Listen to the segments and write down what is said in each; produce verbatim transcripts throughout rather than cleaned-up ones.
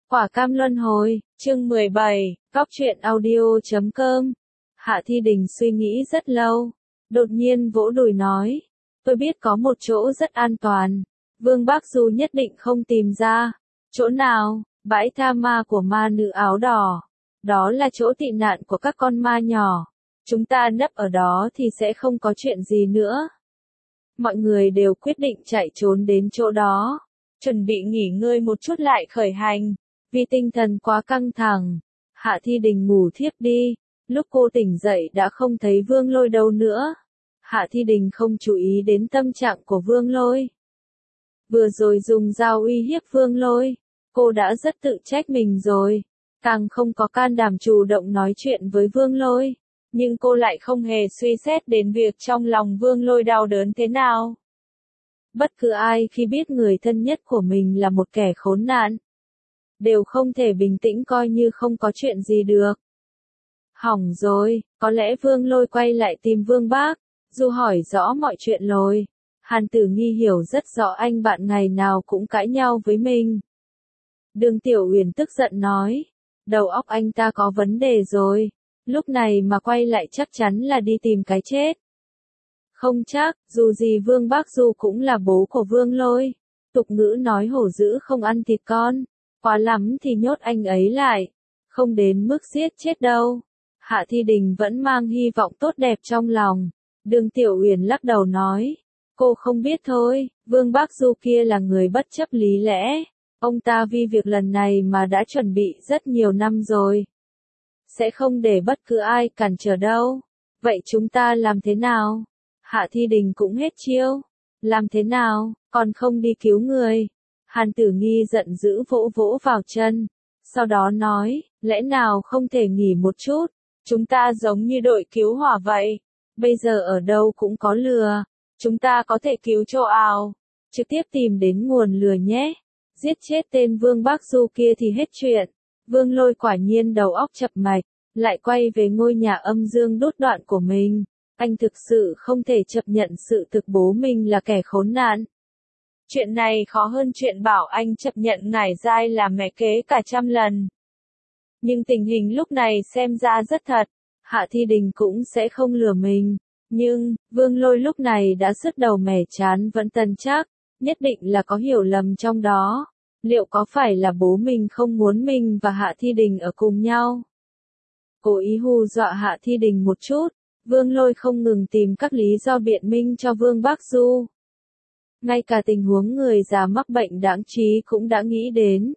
Quả cam luân hồi, chương mười bảy, góc truyện audio chấm com. Hạ Thi Đình suy nghĩ rất lâu, đột nhiên vỗ đùi nói, tôi biết có một chỗ rất an toàn, Vương Bác Du nhất định không tìm ra. Chỗ nào? Bãi tha ma của ma nữ áo đỏ. Đó là chỗ tị nạn của các con ma nhỏ. Chúng ta nấp ở đó thì sẽ không có chuyện gì nữa. Mọi người đều quyết định chạy trốn đến chỗ đó, chuẩn bị nghỉ ngơi một chút lại khởi hành. Vì tinh thần quá căng thẳng, Hạ Thi Đình ngủ thiếp đi. Lúc cô tỉnh dậy đã không thấy Vương Lôi đâu nữa. Hạ Thi Đình không chú ý đến tâm trạng của Vương Lôi. Vừa rồi dùng dao uy hiếp Vương Lôi, cô đã rất tự trách mình rồi. Càng không có can đảm chủ động nói chuyện với Vương Lôi. Nhưng cô lại không hề suy xét đến việc trong lòng Vương Lôi đau đớn thế nào. Bất cứ ai khi biết người thân nhất của mình là một kẻ khốn nạn, đều không thể bình tĩnh coi như không có chuyện gì được. Hỏng rồi, có lẽ Vương Lôi quay lại tìm Vương Bác Du hỏi rõ mọi chuyện rồi. Hàn Tử Nghi hiểu rất rõ anh bạn ngày nào cũng cãi nhau với mình. Đường Tiểu Uyển tức giận nói, đầu óc anh ta có vấn đề rồi, lúc này mà quay lại chắc chắn là đi tìm cái chết. Không chắc, dù gì Vương Bác Du cũng là bố của Vương Lôi. Tục ngữ nói hổ dữ không ăn thịt con, quá lắm thì nhốt anh ấy lại, không đến mức giết chết đâu. Hạ Thi Đình vẫn mang hy vọng tốt đẹp trong lòng. Đường Tiểu Uyển lắc đầu nói, cô không biết thôi, Vương Bác Du kia là người bất chấp lý lẽ. Ông ta vì việc lần này mà đã chuẩn bị rất nhiều năm rồi. Sẽ không để bất cứ ai cản trở đâu. Vậy chúng ta làm thế nào? Hạ Thi Đình cũng hết chiêu. Làm thế nào, còn không đi cứu người? Hàn Tử Nghi giận dữ vỗ vỗ vào chân. Sau đó nói, lẽ nào không thể nghỉ một chút? Chúng ta giống như đội cứu hỏa vậy. Bây giờ ở đâu cũng có lửa. Chúng ta có thể cứu chỗ ào. Trực tiếp tìm đến nguồn lửa nhé. Giết chết tên Vương Bác Du kia thì hết chuyện. Vương Lôi quả nhiên đầu óc chập mạch, lại quay về ngôi nhà âm dương đốt đoạn của mình. Anh thực sự không thể chấp nhận sự thực bố mình là kẻ khốn nạn. Chuyện này khó hơn chuyện bảo anh chấp nhận Ngải Giai là mẹ kế cả trăm lần. Nhưng tình hình lúc này xem ra rất thật. Hạ Thi Đình cũng sẽ không lừa mình. Nhưng, Vương Lôi lúc này đã sứt đầu mẻ chán vẫn tân chắc. Nhất định là có hiểu lầm trong đó. Liệu có phải là bố mình không muốn mình và Hạ Thi Đình ở cùng nhau? Cố ý hù dọa Hạ Thi Đình một chút. Vương Lôi không ngừng tìm các lý do biện minh cho Vương Bác Du. Ngay cả tình huống người già mắc bệnh đãng trí cũng đã nghĩ đến.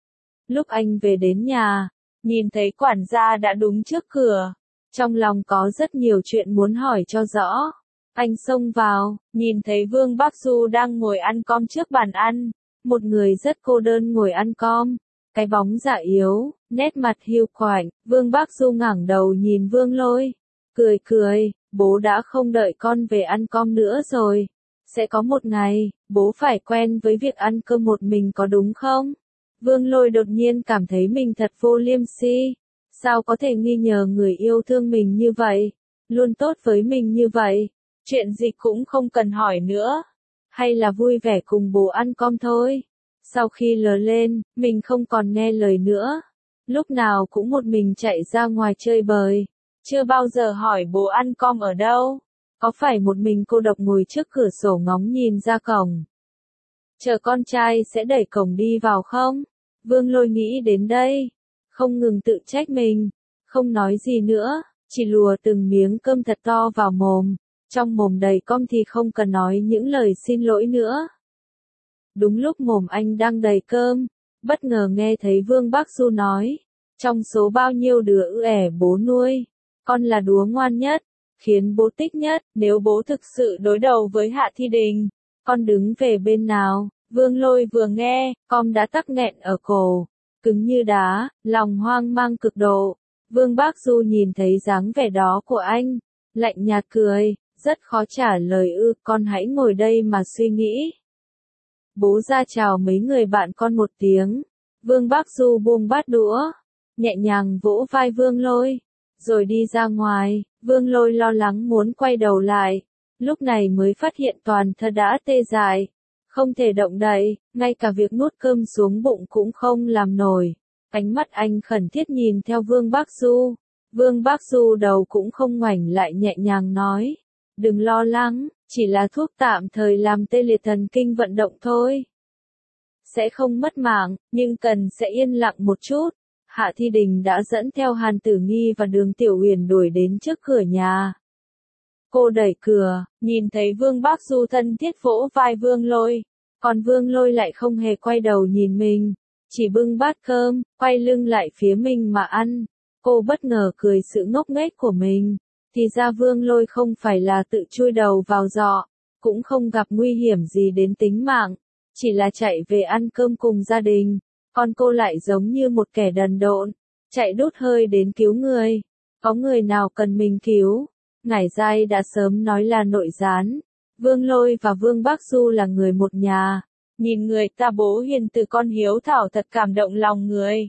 Lúc anh về đến nhà, nhìn thấy quản gia đã đứng trước cửa. Trong lòng có rất nhiều chuyện muốn hỏi cho rõ. Anh xông vào, nhìn thấy Vương Bác Du đang ngồi ăn cơm trước bàn ăn. Một người rất cô đơn ngồi ăn cơm. Cái bóng dạ yếu, nét mặt hiu quạnh. Vương Bác Du ngẩng đầu nhìn Vương Lôi. Cười cười, bố đã không đợi con về ăn cơm nữa rồi. Sẽ có một ngày, bố phải quen với việc ăn cơm một mình có đúng không? Vương Lôi đột nhiên cảm thấy mình thật vô liêm sỉ. Sao có thể nghi ngờ người yêu thương mình như vậy? Luôn tốt với mình như vậy? Chuyện gì cũng không cần hỏi nữa. Hay là vui vẻ cùng bố ăn cơm thôi? Sau khi lớn lên, mình không còn nghe lời nữa. Lúc nào cũng một mình chạy ra ngoài chơi bời. Chưa bao giờ hỏi bố ăn cơm ở đâu. Có phải một mình cô độc ngồi trước cửa sổ ngóng nhìn ra cổng, chờ con trai sẽ đẩy cổng đi vào không? Vương Lôi nghĩ đến đây, không ngừng tự trách mình, không nói gì nữa, chỉ lùa từng miếng cơm thật to vào mồm. Trong mồm đầy cơm thì không cần nói những lời xin lỗi nữa. Đúng lúc mồm anh đang đầy cơm, bất ngờ nghe thấy Vương Bác Du nói, trong số bao nhiêu đứa ư ẻ bố nuôi, con là đứa ngoan nhất, khiến bố thích nhất. Nếu bố thực sự đối đầu với Hạ Thi Đình, con đứng về bên nào? Vương Lôi vừa nghe, cơm đã tắc nghẹn ở cổ, cứng như đá, lòng hoang mang cực độ. Vương Bác Du nhìn thấy dáng vẻ đó của anh, lạnh nhạt cười, rất khó trả lời. Ư, con hãy ngồi đây mà suy nghĩ. Bố ra chào mấy người bạn con một tiếng. Vương Bác Du buông bát đũa, nhẹ nhàng vỗ vai Vương Lôi, rồi đi ra ngoài. Vương Lôi lo lắng muốn quay đầu lại, lúc này mới phát hiện toàn thân đã tê dại, không thể động đậy, ngay cả việc nuốt cơm xuống bụng cũng không làm nổi. Ánh mắt anh khẩn thiết nhìn theo Vương Bác Du. Vương Bác Du đầu cũng không ngoảnh lại nhẹ nhàng nói. Đừng lo lắng, chỉ là thuốc tạm thời làm tê liệt thần kinh vận động thôi. Sẽ không mất mạng, nhưng cần sẽ yên lặng một chút. Hạ Thi Đình đã dẫn theo Hàn Tử Nghi và Đường Tiểu Uyển đuổi đến trước cửa nhà. Cô đẩy cửa, nhìn thấy Vương Bác Du thân thiết vỗ vai Vương Lôi. Còn Vương Lôi lại không hề quay đầu nhìn mình. Chỉ bưng bát cơm, quay lưng lại phía mình mà ăn. Cô bất ngờ cười sự ngốc nghếch của mình. Thì ra Vương Lôi không phải là tự chui đầu vào giọ, cũng không gặp nguy hiểm gì đến tính mạng. Chỉ là chạy về ăn cơm cùng gia đình. Còn cô lại giống như một kẻ đần độn, chạy đút hơi đến cứu người. Có người nào cần mình cứu? Ngải Giai đã sớm nói là nội gián. Vương Lôi và Vương Bác Du là người một nhà. Nhìn người ta bố hiền từ con hiếu thảo thật cảm động lòng người.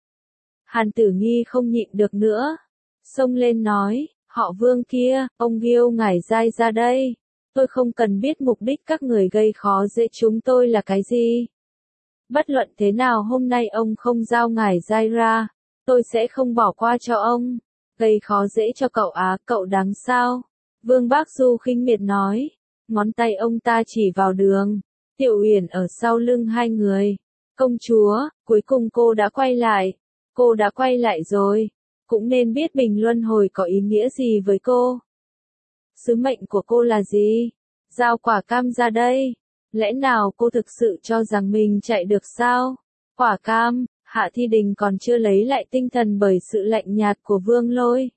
Hàn Tử Nghi không nhịn được nữa. Xông lên nói, họ Vương kia, ông Ghiêu Ngải Giai ra đây. Tôi không cần biết mục đích các người gây khó dễ chúng tôi là cái gì. Bất luận thế nào hôm nay ông không giao Ngải Giai ra, tôi sẽ không bỏ qua cho ông. Gây khó dễ cho cậu á, cậu đáng sao? Vương Bác Du khinh miệt nói. Ngón tay ông ta chỉ vào Đường Tiểu Uyển ở sau lưng hai người. Công chúa, cuối cùng cô đã quay lại. Cô đã quay lại rồi. Cũng nên biết bình luân hồi có ý nghĩa gì với cô. Sứ mệnh của cô là gì? Giao quả cam ra đây. Lẽ nào cô thực sự cho rằng mình chạy được sao? Quả cam, Hạ Thi Đình còn chưa lấy lại tinh thần bởi sự lạnh nhạt của Vương Lôi.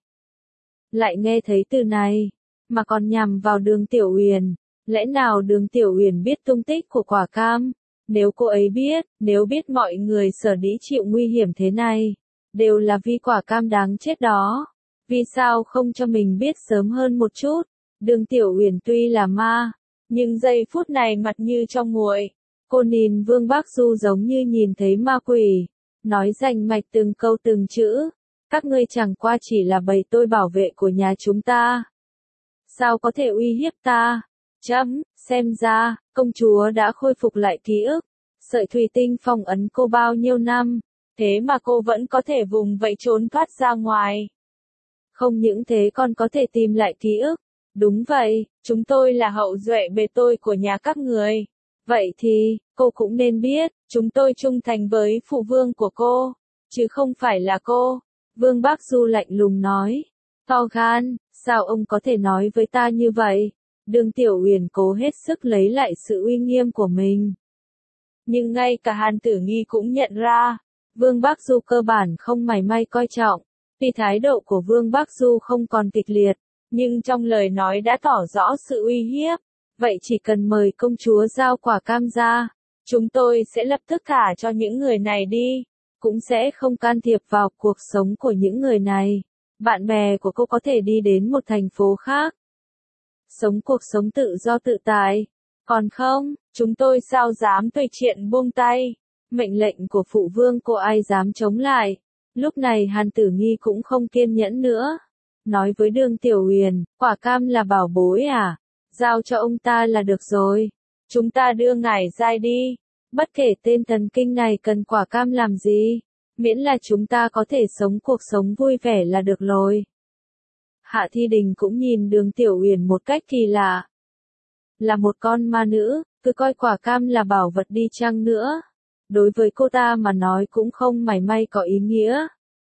Lại nghe thấy từ này, mà còn nhằm vào Đường Tiểu Uyển. Lẽ nào Đường Tiểu Uyển biết tung tích của quả cam? Nếu cô ấy biết, nếu biết mọi người sở dĩ chịu nguy hiểm thế này, đều là vì quả cam đáng chết đó. Vì sao không cho mình biết sớm hơn một chút? Đường Tiểu Uyển tuy là ma, nhưng giây phút này mặt như trong nguội. Cô nhìn Vương Bác Du giống như nhìn thấy ma quỷ, nói rành mạch từng câu từng chữ. Các ngươi chẳng qua chỉ là bầy tôi bảo vệ của nhà chúng ta. Sao có thể uy hiếp ta? Chấm, xem ra, công chúa đã khôi phục lại ký ức. Sợi thủy tinh phong ấn cô bao nhiêu năm, thế mà cô vẫn có thể vùng vẫy trốn thoát ra ngoài. Không những thế còn có thể tìm lại ký ức. Đúng vậy, chúng tôi là hậu duệ bề tôi của nhà các người. Vậy thì, cô cũng nên biết, chúng tôi trung thành với phụ vương của cô, chứ không phải là cô. Vương Bác Du lạnh lùng nói. To gan, sao ông có thể nói với ta như vậy? Đường Tiểu Uyển cố hết sức lấy lại sự uy nghiêm của mình. Nhưng ngay cả Hàn Tử Nghi cũng nhận ra, Vương Bác Du cơ bản không mảy may coi trọng. Tuy thái độ của Vương Bác Du không còn kịch liệt, nhưng trong lời nói đã tỏ rõ sự uy hiếp. Vậy chỉ cần mời công chúa giao quả cam ra, chúng tôi sẽ lập tức thả cho những người này đi, cũng sẽ không can thiệp vào cuộc sống của những người này. Bạn bè của cô có thể đi đến một thành phố khác, sống cuộc sống tự do tự tại. Còn không, chúng tôi sao dám tùy tiện buông tay. Mệnh lệnh của phụ vương cô ai dám chống lại. Lúc này Hàn Tử Nghi cũng không kiên nhẫn nữa. Nói với Đường Tiểu Uyển, quả cam là bảo bối à? Giao cho ông ta là được rồi. Chúng ta đưa Ngải Giai đi. Bất kể tên thần kinh này cần quả cam làm gì, miễn là chúng ta có thể sống cuộc sống vui vẻ là được rồi. Hạ Thi Đình cũng nhìn Đường Tiểu Uyển một cách kỳ lạ. Là một con ma nữ, cứ coi quả cam là bảo vật đi chăng nữa. Đối với cô ta mà nói cũng không mảy may có ý nghĩa.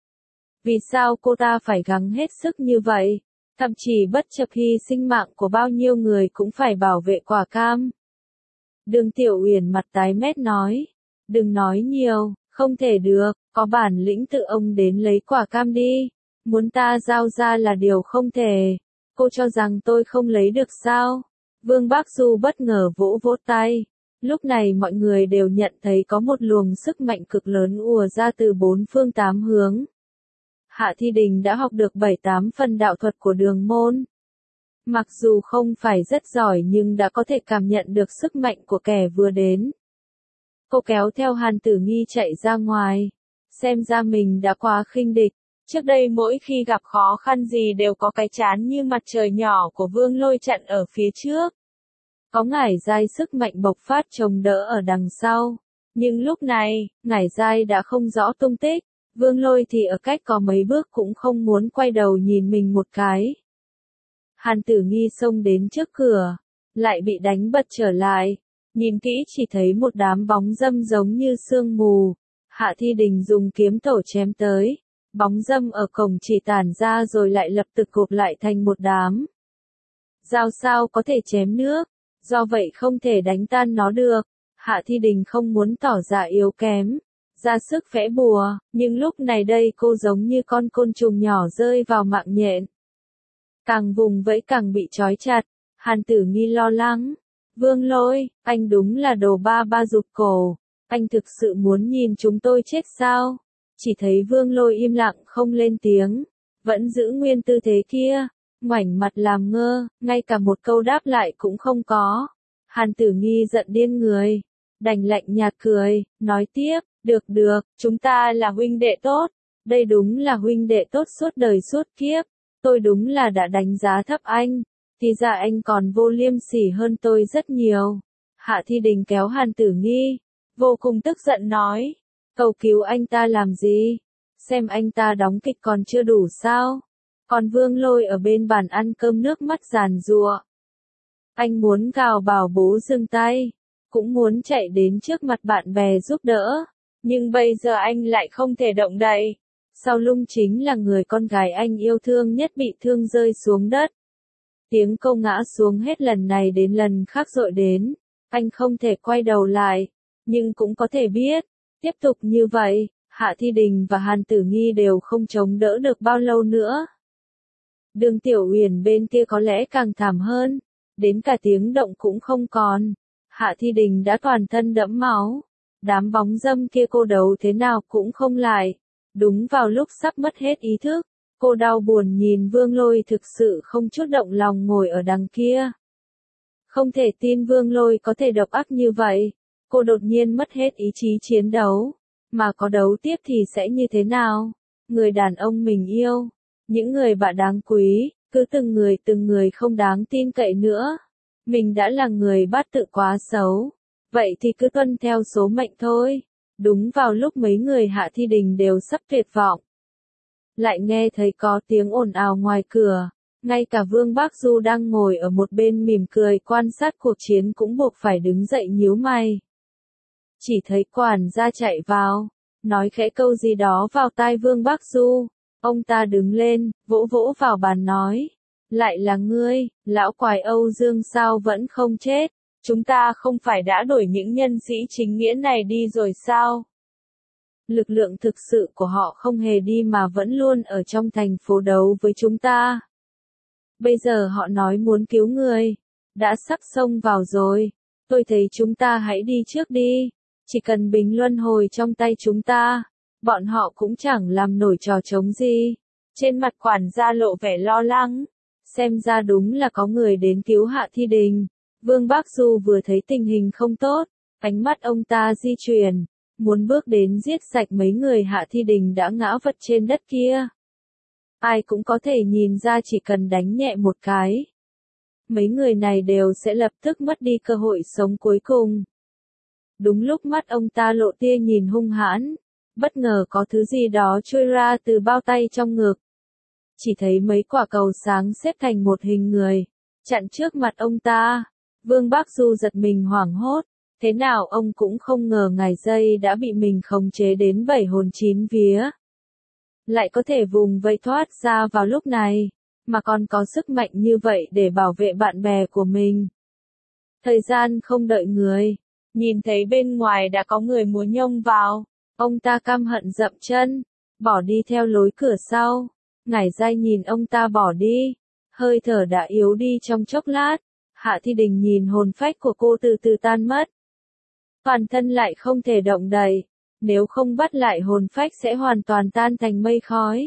Vì sao cô ta phải gắng hết sức như vậy? Thậm chí bất chấp hy sinh mạng của bao nhiêu người cũng phải bảo vệ quả cam. Đường Tiểu Uyển mặt tái mét nói. Đừng nói nhiều, không thể được, có bản lĩnh tự ông đến lấy quả cam đi. Muốn ta giao ra là điều không thể. Cô cho rằng tôi không lấy được sao? Vương Bác Du bất ngờ vỗ vỗ tay. Lúc này mọi người đều nhận thấy có một luồng sức mạnh cực lớn ùa ra từ bốn phương tám hướng. Hạ Thi Đình đã học được bảy tám phần đạo thuật của Đường môn. Mặc dù không phải rất giỏi nhưng đã có thể cảm nhận được sức mạnh của kẻ vừa đến. Cô kéo theo Hàn Tử Nghi chạy ra ngoài. Xem ra mình đã quá khinh địch. Trước đây mỗi khi gặp khó khăn gì đều có cái chán như mặt trời nhỏ của Vương Lôi chặn ở phía trước. Có Ngải Giai sức mạnh bộc phát chống đỡ ở đằng sau. Nhưng lúc này, Ngải Giai đã không rõ tung tích. Vương Lôi thì ở cách có mấy bước cũng không muốn quay đầu nhìn mình một cái. Hàn Tử Nghi xông đến trước cửa, lại bị đánh bật trở lại. Nhìn kỹ chỉ thấy một đám bóng dâm giống như sương mù. Hạ Thi Đình dùng kiếm tổ chém tới. Bóng dâm ở cổng chỉ tản ra rồi lại lập tức gộp lại thành một đám. Dao sao có thể chém nước, do vậy không thể đánh tan nó được. Hạ Thi Đình không muốn tỏ ra yếu kém, ra sức vẽ bùa, nhưng lúc này đây cô giống như con côn trùng nhỏ rơi vào mạng nhện. Càng vùng vẫy càng bị trói chặt, Hàn Tử Nghi lo lắng. Vương Lôi, anh đúng là đồ ba ba rụt cổ, anh thực sự muốn nhìn chúng tôi chết sao? Chỉ thấy Vương Lôi im lặng không lên tiếng, vẫn giữ nguyên tư thế kia, ngoảnh mặt làm ngơ, ngay cả một câu đáp lại cũng không có. Hàn Tử Nghi giận điên người, đành lạnh nhạt cười, nói tiếp, được được, chúng ta là huynh đệ tốt, đây đúng là huynh đệ tốt suốt đời suốt kiếp, tôi đúng là đã đánh giá thấp anh, thì ra anh còn vô liêm sỉ hơn tôi rất nhiều. Hạ Thi Đình kéo Hàn Tử Nghi, vô cùng tức giận nói, cầu cứu anh ta làm gì, xem anh ta đóng kịch còn chưa đủ sao. Còn Vương Lôi ở bên bàn ăn cơm nước mắt giàn giụa. Anh muốn gào bảo bố dừng tay, cũng muốn chạy đến trước mặt bạn bè giúp đỡ, nhưng bây giờ anh lại không thể động đậy. Sau lưng chính là người con gái anh yêu thương nhất bị thương rơi xuống đất. Tiếng cô ngã xuống hết lần này đến lần khác dội đến, anh không thể quay đầu lại, nhưng cũng có thể biết, tiếp tục như vậy, Hạ Thi Đình và Hàn Tử Nghi đều không chống đỡ được bao lâu nữa. Đường Tiểu Uyển bên kia có lẽ càng thảm hơn, đến cả tiếng động cũng không còn. Hạ Thi Đình đã toàn thân đẫm máu, đám bóng dâm kia cô đấu thế nào cũng không lại. Đúng vào lúc sắp mất hết ý thức, cô đau buồn nhìn Vương Lôi thực sự không chút động lòng ngồi ở đằng kia. Không thể tin Vương Lôi có thể độc ác như vậy, cô đột nhiên mất hết ý chí chiến đấu, mà có đấu tiếp thì sẽ như thế nào? Người đàn ông mình yêu, những người bạn đáng quý, cứ từng người từng người không đáng tin cậy nữa. Mình đã là người bát tự quá xấu, vậy thì cứ tuân theo số mệnh thôi. Đúng vào lúc mấy người Hạ Thi Đình đều sắp tuyệt vọng, lại nghe thấy có tiếng ồn ào ngoài cửa, ngay cả Vương Bác Du đang ngồi ở một bên mỉm cười quan sát cuộc chiến cũng buộc phải đứng dậy nhíu mày. Chỉ thấy quản gia chạy vào, nói khẽ câu gì đó vào tai Vương Bác Du, ông ta đứng lên, vỗ vỗ vào bàn nói, lại là ngươi, lão quái Âu Dương sao vẫn không chết? Chúng ta không phải đã đổi những nhân sĩ chính nghĩa này đi rồi sao? Lực lượng thực sự của họ không hề đi mà vẫn luôn ở trong thành phố đấu với chúng ta. Bây giờ họ nói muốn cứu người, đã sắp xông vào rồi. Tôi thấy chúng ta hãy đi trước đi, chỉ cần bình luân hồi trong tay chúng ta, bọn họ cũng chẳng làm nổi trò trống gì. Trên mặt quản gia lộ vẻ lo lắng, xem ra đúng là có người đến cứu Hạ Thi Đình. Vương Bác Du vừa thấy tình hình không tốt, ánh mắt ông ta di chuyển, muốn bước đến giết sạch mấy người Hạ Thi Đình đã ngã vật trên đất kia. Ai cũng có thể nhìn ra chỉ cần đánh nhẹ một cái, mấy người này đều sẽ lập tức mất đi cơ hội sống cuối cùng. Đúng lúc mắt ông ta lộ tia nhìn hung hãn, bất ngờ có thứ gì đó trôi ra từ bao tay trong ngực. Chỉ thấy mấy quả cầu sáng xếp thành một hình người, chặn trước mặt ông ta. Vương Bác Du giật mình hoảng hốt, thế nào ông cũng không ngờ Ngải Giai đã bị mình khống chế đến bảy hồn chín vía. Lại có thể vùng vây thoát ra vào lúc này, mà còn có sức mạnh như vậy để bảo vệ bạn bè của mình. Thời gian không đợi người, nhìn thấy bên ngoài đã có người muốn nhông vào, ông ta căm hận dậm chân, bỏ đi theo lối cửa sau. Ngải Giai nhìn ông ta bỏ đi, hơi thở đã yếu đi trong chốc lát. Hạ Thi Đình nhìn hồn phách của cô từ từ tan mất. Toàn thân lại không thể động đậy, nếu không bắt lại hồn phách sẽ hoàn toàn tan thành mây khói.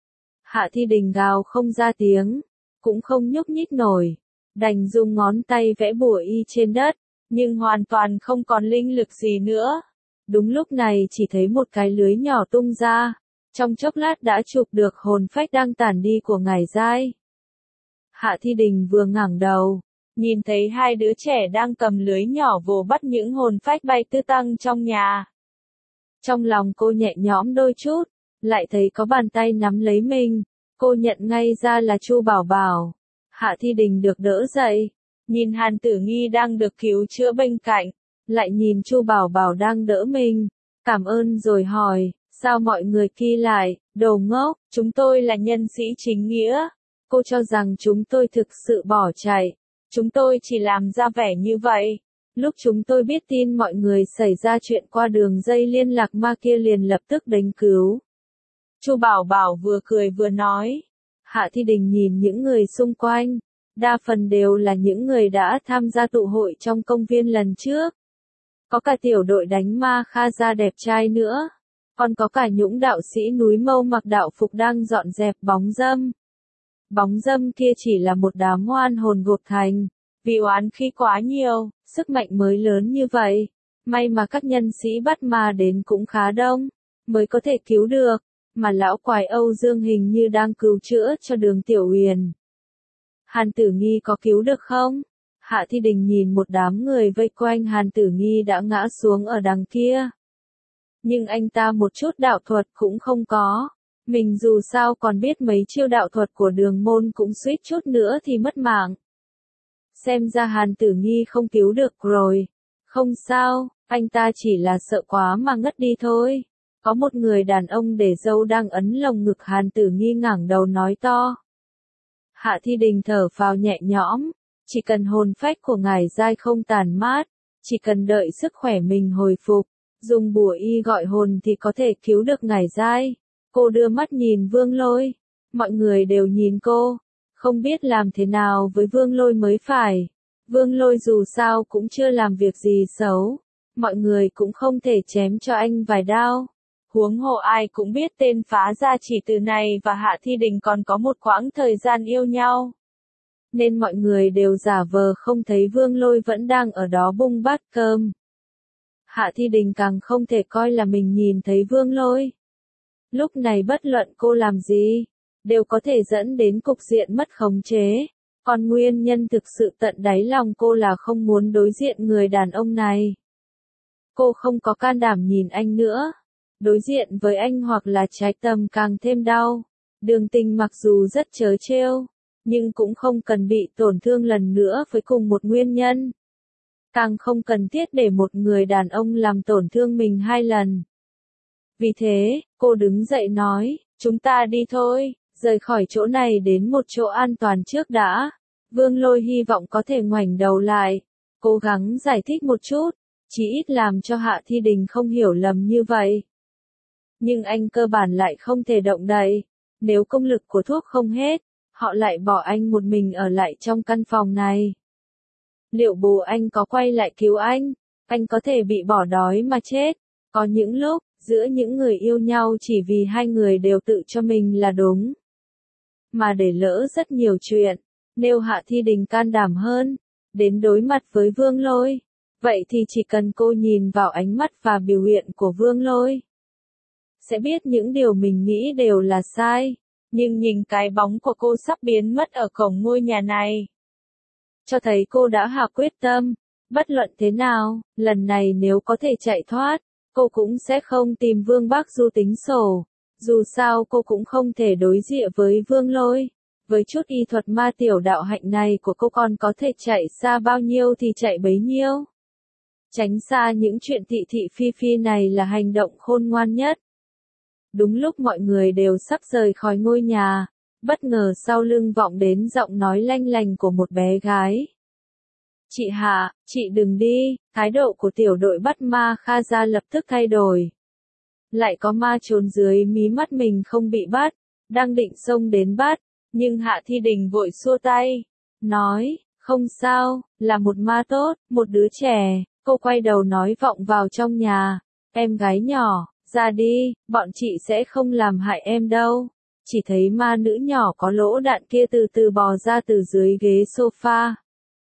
Hạ Thi Đình gào không ra tiếng, cũng không nhúc nhích nổi, đành dùng ngón tay vẽ bùa y trên đất, nhưng hoàn toàn không còn linh lực gì nữa. Đúng lúc này chỉ thấy một cái lưới nhỏ tung ra, trong chốc lát đã chụp được hồn phách đang tản đi của Ngải Giai. Hạ Thi Đình vừa ngẩng đầu, nhìn thấy hai đứa trẻ đang cầm lưới nhỏ vồ bắt những hồn phách bay tứ tăng trong nhà. Trong lòng cô nhẹ nhõm đôi chút, lại thấy có bàn tay nắm lấy mình, cô nhận ngay ra là Chu Bảo Bảo. Hạ Thi Đình được đỡ dậy, nhìn Hàn Tử Nghi đang được cứu chữa bên cạnh, lại nhìn Chu Bảo Bảo đang đỡ mình, cảm ơn rồi hỏi, sao mọi người kia lại, đồ ngốc, chúng tôi là nhân sĩ chính nghĩa, cô cho rằng chúng tôi thực sự bỏ chạy, chúng tôi chỉ làm ra vẻ như vậy. Lúc chúng tôi biết tin mọi người xảy ra chuyện qua đường dây liên lạc ma kia liền lập tức đến cứu. Chu Bảo Bảo vừa cười vừa nói. Hạ Thi Đình nhìn những người xung quanh, đa phần đều là những người đã tham gia tụ hội trong công viên lần trước. Có cả tiểu đội đánh ma Kha Gia đẹp trai nữa, còn có cả Nhũng đạo sĩ núi Mâu mặc đạo phục đang dọn dẹp bóng dâm. Bóng dâm kia chỉ là một đám oan hồn gộp thành, vì oán khí quá nhiều, sức mạnh mới lớn như vậy. May mà các nhân sĩ bắt ma đến cũng khá đông, mới có thể cứu được, mà lão quái Âu Dương hình như đang cứu chữa cho Đường Tiểu Huyền. Hàn Tử Nghi có cứu được không? Hạ Thi Đình nhìn một đám người vây quanh Hàn Tử Nghi đã ngã xuống ở đằng kia. Nhưng anh ta một chút đạo thuật cũng không có. Mình dù sao còn biết mấy chiêu đạo thuật của Đường môn cũng suýt chút nữa thì mất mạng. Xem ra Hàn Tử Nghi không cứu được rồi. Không sao, anh ta chỉ là sợ quá mà ngất đi thôi. Có một người đàn ông để râu đang ấn lồng ngực Hàn Tử Nghi ngẩng đầu nói to. Hạ Thi Đình thở phào nhẹ nhõm, chỉ cần hồn phách của ngài giai không tàn mát, chỉ cần đợi sức khỏe mình hồi phục, dùng bùa y gọi hồn thì có thể cứu được ngài giai. Cô đưa mắt nhìn Vương Lôi, mọi người đều nhìn cô, không biết làm thế nào với Vương Lôi mới phải. Vương Lôi dù sao cũng chưa làm việc gì xấu, mọi người cũng không thể chém cho anh vài đao. Huống hồ ai cũng biết tên phá gia chỉ từ này và Hạ Thi Đình còn có một quãng thời gian yêu nhau. Nên mọi người đều giả vờ không thấy Vương Lôi vẫn đang ở đó bung bát cơm. Hạ Thi Đình càng không thể coi là mình nhìn thấy Vương Lôi. Lúc này bất luận cô làm gì, đều có thể dẫn đến cục diện mất khống chế. Còn nguyên nhân thực sự tận đáy lòng cô là không muốn đối diện người đàn ông này. Cô không có can đảm nhìn anh nữa. Đối diện với anh hoặc là trái tâm càng thêm đau. Đường Tình mặc dù rất trớ trêu, nhưng cũng không cần bị tổn thương lần nữa với cùng một nguyên nhân. Càng không cần thiết để một người đàn ông làm tổn thương mình hai lần. Vì thế, cô đứng dậy nói, chúng ta đi thôi, rời khỏi chỗ này đến một chỗ an toàn trước đã. Vương Lôi hy vọng có thể ngoảnh đầu lại, cố gắng giải thích một chút, chỉ ít làm cho Hạ Thi Đình không hiểu lầm như vậy. Nhưng anh cơ bản lại không thể động đậy, nếu công lực của thuốc không hết, họ lại bỏ anh một mình ở lại trong căn phòng này. Liệu bố anh có quay lại cứu anh, anh có thể bị bỏ đói mà chết. Có những lúc, giữa những người yêu nhau chỉ vì hai người đều tự cho mình là đúng. Mà để lỡ rất nhiều chuyện, nếu Hạ Thi Đình can đảm hơn, đến đối mặt với Vương Lôi, vậy thì chỉ cần cô nhìn vào ánh mắt và biểu hiện của Vương Lôi, sẽ biết những điều mình nghĩ đều là sai, nhưng nhìn cái bóng của cô sắp biến mất ở cổng ngôi nhà này, cho thấy cô đã hạ quyết tâm, bất luận thế nào, lần này nếu có thể chạy thoát, cô cũng sẽ không tìm Vương Bắc Du tính sổ, dù sao cô cũng không thể đối diện với Vương Lôi, với chút y thuật ma tiểu đạo hạnh này của cô còn có thể chạy xa bao nhiêu thì chạy bấy nhiêu. Tránh xa những chuyện thị thị phi phi này là hành động khôn ngoan nhất. Đúng lúc mọi người đều sắp rời khỏi ngôi nhà, bất ngờ sau lưng vọng đến giọng nói lanh lành của một bé gái. Chị Hạ, chị đừng đi, thái độ của tiểu đội bắt ma Kha Gia lập tức thay đổi. Lại có ma trốn dưới mí mắt mình không bị bắt, đang định xông đến bắt, nhưng Hạ Thi Đình vội xua tay, nói, không sao, là một ma tốt, một đứa trẻ. Cô quay đầu nói vọng vào trong nhà, em gái nhỏ, ra đi, bọn chị sẽ không làm hại em đâu. Chỉ thấy ma nữ nhỏ có lỗ đạn kia từ từ bò ra từ dưới ghế sofa.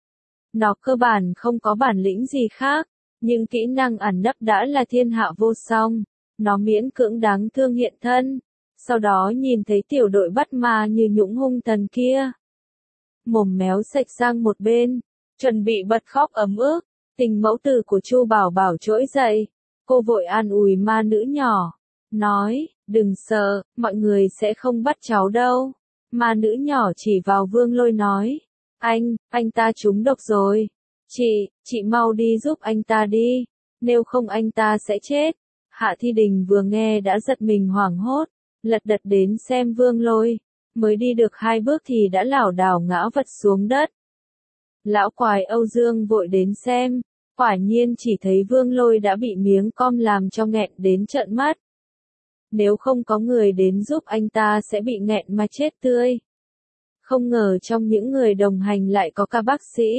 Nó cơ bản không có bản lĩnh gì khác, nhưng kỹ năng ẩn nấp đã là thiên hạ vô song. Nó miễn cưỡng đáng thương hiện thân, sau đó nhìn thấy tiểu đội bắt ma như Nhũng hung thần kia. Mồm méo sạch sang một bên, chuẩn bị bật khóc ấm ức. Tình mẫu tử của Chu Bảo Bảo trỗi dậy, cô vội an ủi ma nữ nhỏ, nói, đừng sợ, mọi người sẽ không bắt cháu đâu. Ma nữ nhỏ chỉ vào Vương Lôi nói, anh, anh ta trúng độc rồi. Chị, chị mau đi giúp anh ta đi, nếu không anh ta sẽ chết. Hạ Thi Đình vừa nghe đã giật mình hoảng hốt, lật đật đến xem Vương Lôi, mới đi được hai bước thì đã lảo đảo ngã vật xuống đất. Lão quái Âu Dương vội đến xem, quả nhiên chỉ thấy Vương Lôi đã bị miếng com làm cho nghẹn đến trợn mắt. Nếu không có người đến giúp anh ta sẽ bị nghẹn mà chết tươi. Không ngờ trong những người đồng hành lại có cả bác sĩ.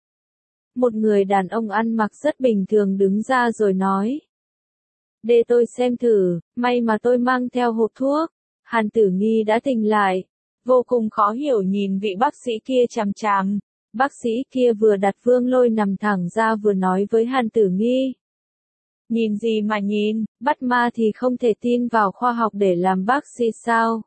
Một người đàn ông ăn mặc rất bình thường đứng ra rồi nói. Để tôi xem thử, may mà tôi mang theo hộp thuốc. Hàn Tử Nghi đã tỉnh lại, vô cùng khó hiểu nhìn vị bác sĩ kia chằm chằm. Bác sĩ kia vừa đặt Vương Lôi nằm thẳng ra vừa nói với Hàn Tử Nghi. Nhìn gì mà nhìn, bắt ma thì không thể tin vào khoa học để làm bác sĩ sao?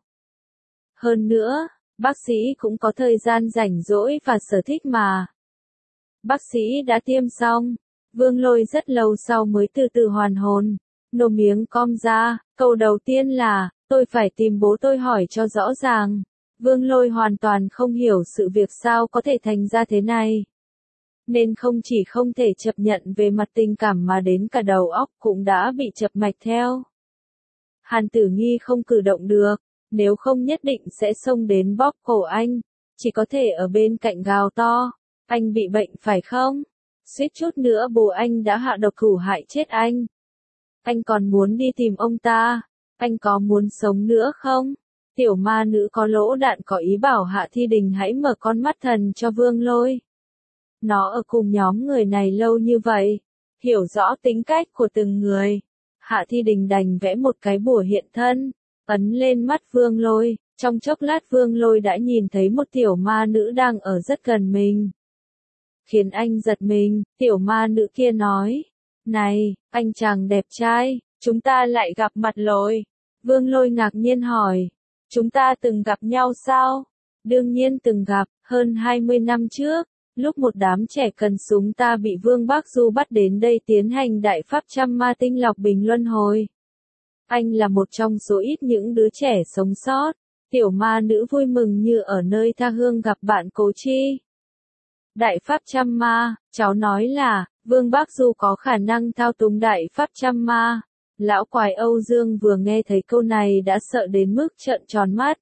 Hơn nữa, bác sĩ cũng có thời gian rảnh rỗi và sở thích mà. Bác sĩ đã tiêm xong, Vương Lôi rất lâu sau mới từ từ hoàn hồn, nổ miếng com ra, câu đầu tiên là, tôi phải tìm bố tôi hỏi cho rõ ràng. Vương Lôi hoàn toàn không hiểu sự việc sao có thể thành ra thế này. Nên không chỉ không thể chấp nhận về mặt tình cảm mà đến cả đầu óc cũng đã bị chập mạch theo. Hàn Tử Nghi không cử động được, nếu không nhất định sẽ xông đến bóp cổ anh, chỉ có thể ở bên cạnh gào to, anh bị bệnh phải không? Suýt chút nữa bố anh đã hạ độc thủ hại chết anh. Anh còn muốn đi tìm ông ta, anh có muốn sống nữa không? Tiểu ma nữ có lỗ đạn có ý bảo Hạ Thi Đình hãy mở con mắt thần cho Vương Lôi. Nó ở cùng nhóm người này lâu như vậy, hiểu rõ tính cách của từng người. Hạ Thi Đình đành vẽ một cái bùa hiện thân, ấn lên mắt Vương Lôi, trong chốc lát Vương Lôi đã nhìn thấy một tiểu ma nữ đang ở rất gần mình. Khiến anh giật mình, tiểu ma nữ kia nói, này, anh chàng đẹp trai, chúng ta lại gặp mặt rồi. Vương Lôi ngạc nhiên hỏi, chúng ta từng gặp nhau sao? Đương nhiên từng gặp, hơn hai mươi năm trước. Lúc một đám trẻ cần súng ta bị Vương Bác Du bắt đến đây tiến hành đại pháp trăm ma tinh lọc bình luân hồi. Anh là một trong số ít những đứa trẻ sống sót. Tiểu ma nữ vui mừng như ở nơi tha hương gặp bạn cố chi. Đại pháp trăm ma, cháu nói là, Vương Bác Du có khả năng thao túng đại pháp trăm ma. Lão quái Âu Dương vừa nghe thấy câu này đã sợ đến mức trợn tròn mắt.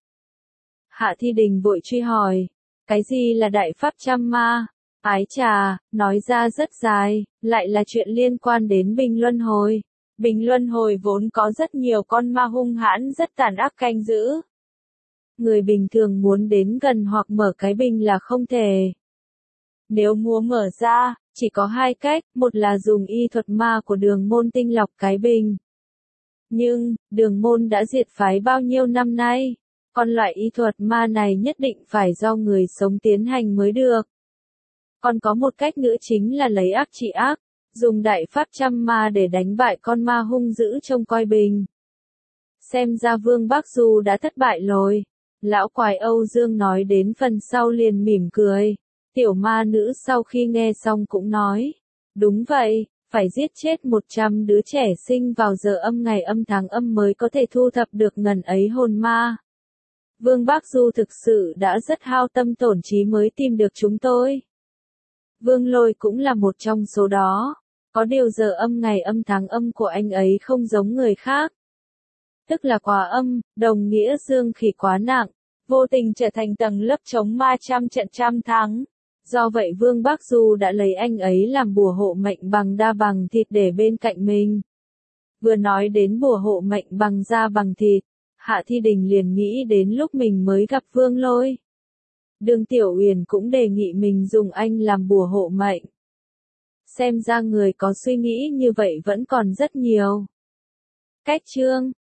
Hạ Thi Đình vội truy hỏi. Cái gì là đại pháp trăm ma? Ái chà, nói ra rất dài, lại là chuyện liên quan đến bình luân hồi. Bình luân hồi vốn có rất nhiều con ma hung hãn rất tàn ác canh giữ. Người bình thường muốn đến gần hoặc mở cái bình là không thể. Nếu muốn mở ra, chỉ có hai cách, một là dùng y thuật ma của Đường Môn tinh lọc cái bình. Nhưng, Đường Môn đã diệt phái bao nhiêu năm nay? Còn loại y thuật ma này nhất định phải do người sống tiến hành mới được. Còn có một cách nữa chính là lấy ác trị ác, dùng đại pháp trăm ma để đánh bại con ma hung dữ trông coi bình. Xem ra Vương Bác Du đã thất bại rồi. Lão quái Âu Dương nói đến phần sau liền mỉm cười. Tiểu ma nữ sau khi nghe xong cũng nói. Đúng vậy, phải giết chết một trăm đứa trẻ sinh vào giờ âm ngày âm tháng âm mới có thể thu thập được ngần ấy hồn ma. Vương Bác Du thực sự đã rất hao tâm tổn trí mới tìm được chúng tôi. Vương Lôi cũng là một trong số đó. Có điều giờ âm ngày âm tháng âm của anh ấy không giống người khác. Tức là quá âm, đồng nghĩa dương khí quá nặng, vô tình trở thành tầng lớp chống ma trăm trận trăm thắng. Do vậy Vương Bác Du đã lấy anh ấy làm bùa hộ mệnh bằng da bằng thịt để bên cạnh mình. Vừa nói đến bùa hộ mệnh bằng da bằng thịt, Hạ Thi Đình liền nghĩ đến lúc mình mới gặp Vương Lôi. Đường Tiểu Uyển cũng đề nghị mình dùng anh làm bùa hộ mệnh. Xem ra người có suy nghĩ như vậy vẫn còn rất nhiều. Cách chương